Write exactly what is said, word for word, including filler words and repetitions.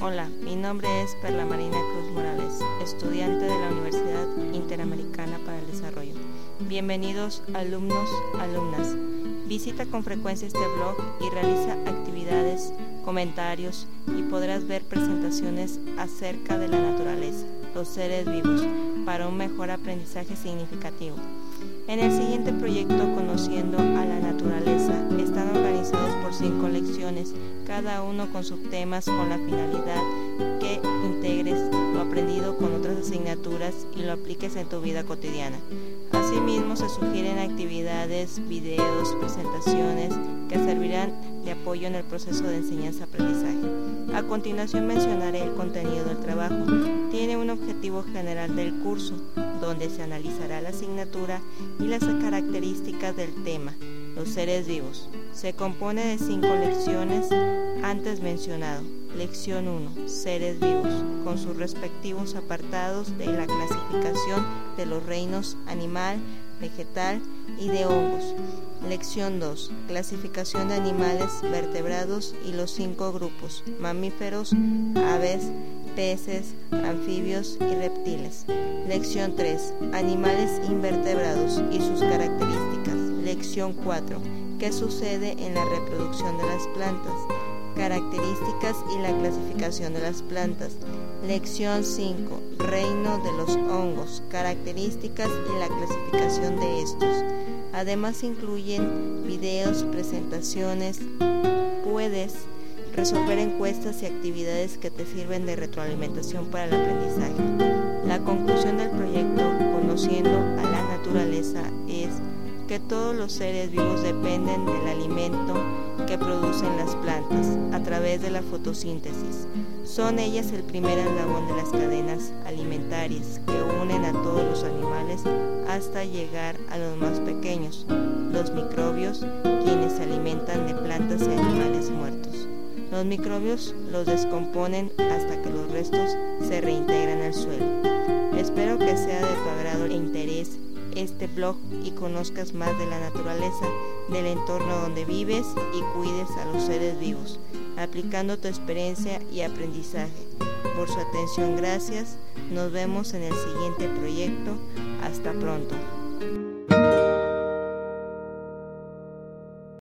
Hola, mi nombre es Perla Marina Cruz Morales, estudiante de la Universidad Interamericana para el Desarrollo. Bienvenidos alumnos, alumnas. Visita con frecuencia este blog y realiza actividades, comentarios y podrás ver presentaciones acerca de la naturaleza, los seres vivos, para un mejor aprendizaje significativo. En el siguiente proyecto, Conociendo a la Naturaleza, están organizados por cinco lecciones, cada uno con subtemas con la finalidad que integres lo aprendido con otras asignaturas y lo apliques en tu vida cotidiana. Asimismo, se sugieren actividades, videos, presentaciones que servirán de apoyo en el proceso de enseñanza-aprendizaje. A continuación mencionaré el contenido del trabajo. Tiene un objetivo general del curso, donde se analizará la asignatura y las características del tema, los seres vivos. Se compone de cinco lecciones antes mencionado. Lección uno, seres vivos, con sus respectivos apartados de la clasificación de los reinos animal, vegetal y de hongos. Lección dos, clasificación de animales vertebrados y los cinco grupos, mamíferos, aves, peces, anfibios y reptiles. Lección tres, animales invertebrados y sus características. Lección cuatro, ¿qué sucede en la reproducción de las plantas? Características y la clasificación de las plantas. Lección cinco, reino de los hongos, características y la clasificación de estos. Además incluyen videos, presentaciones. Puedes resolver encuestas y actividades que te sirven de retroalimentación para el aprendizaje. La conclusión del proyecto Conociendo a la Naturaleza es que todos los seres vivos dependen del alimento que producen las plantas a través de la fotosíntesis. Son ellas el primer eslabón de las cadenas alimentarias que unen a todos los animales hasta llegar a los más pequeños, los microbios, quienes se alimentan de plantas y animales muertos. Los microbios los descomponen hasta que los restos se reintegran al suelo. Espero que sea de tu agrado e interés este blog y conozcas más de la naturaleza, del entorno donde vives y cuides a los seres vivos, aplicando tu experiencia y aprendizaje. Por su atención, gracias. Nos vemos en el siguiente proyecto. Hasta pronto.